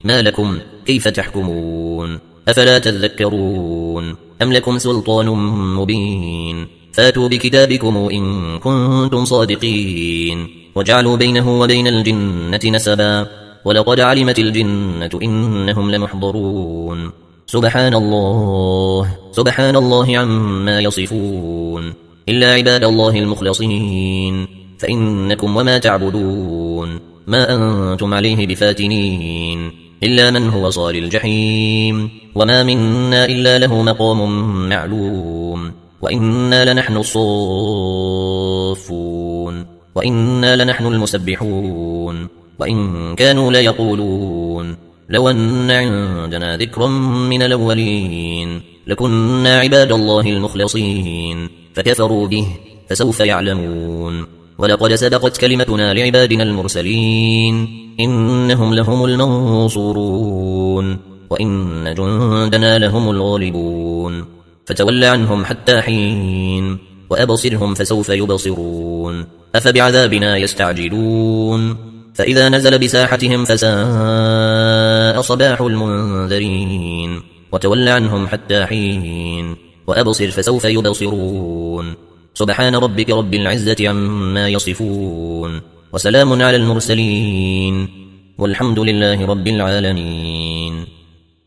ما لكم كيف تحكمون أفلا تذكرون أم لكم سلطان مبين فاتوا بكتابكم إن كنتم صادقين وجعلوا بينه وبين الجنة نسبا ولقد علمت الجنة إنهم لمحضرون سبحان الله عما يصفون إلا عباد الله المخلصين فإنكم وما تعبدون ما أنتم عليه بفاتنين إلا من هو صال الجحيم وما منا إلا له مقام معلوم وإنا لنحن الصافون وإنا لنحن المسبحون وإن كانوا ليقولون لو أن عندنا ذكرا من الأولين لكنا عباد الله المخلصين فكفروا به فسوف يعلمون ولقد سبقت كلمتنا لعبادنا المرسلين إنهم لهم المنصورون وإن جندنا لهم الغالبون فتول عنهم حتى حين وأبصرهم فسوف يبصرون أفبعذابنا يستعجلون فإذا نزل بساحتهم فساء صباح المنذرين وتول عنهم حتى حين وأبصر فسوف يبصرون سبحان ربك رب العزة عما يصفون وسلام على المرسلين والحمد لله رب العالمين.